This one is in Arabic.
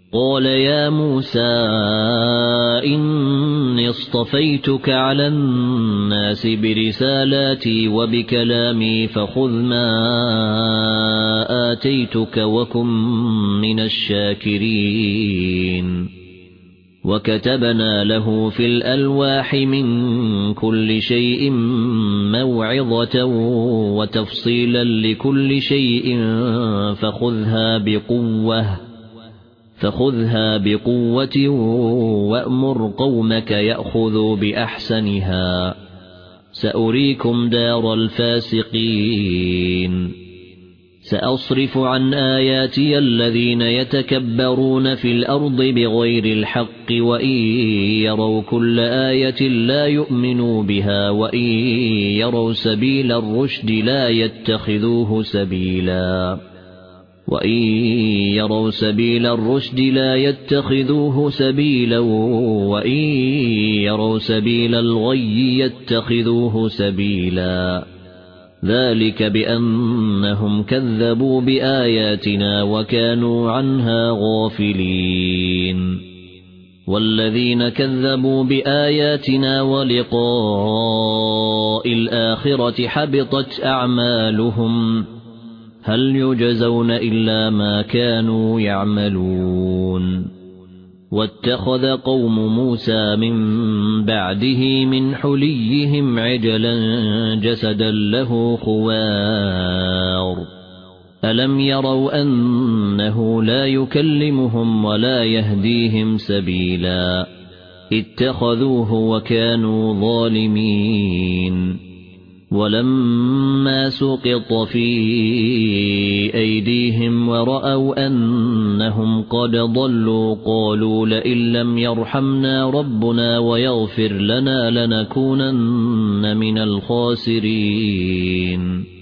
قال يا موسى إني اصطفيتك على الناس برسالاتي وبكلامي فخذ ما آتيتك وكن من الشاكرين وكتبنا له في الألواح من كل شيء موعظة وتفصيلا لكل شيء فخذها بقوة وأمر قومك يأخذوا بأحسنها سأريكم دار الفاسقين سأصرف عن آياتي الذين يتكبرون في الأرض بغير الحق وإن يروا كل آية لا يؤمنوا بها وإن يروا سبيل الرشد لا يتخذوه سبيلا وإن يروا سبيل الغي يتخذوه سبيلا ذلك بأنهم كذبوا بآياتنا وكانوا عنها غافلين والذين كذبوا بآياتنا ولقاء الآخرة حبطت أعمالهم هل يجزون إلا ما كانوا يعملون واتخذ قوم موسى من بعده من حليهم عجلا جسدا له خوار ألم يروا أنه لا يكلمهم ولا يهديهم سبيلا اتخذوه وكانوا ظالمين ولما سقط في أيديهم ورأوا أنهم قد ضلوا قالوا لئن لم يرحمنا ربنا ويغفر لنا لنكونن من الخاسرين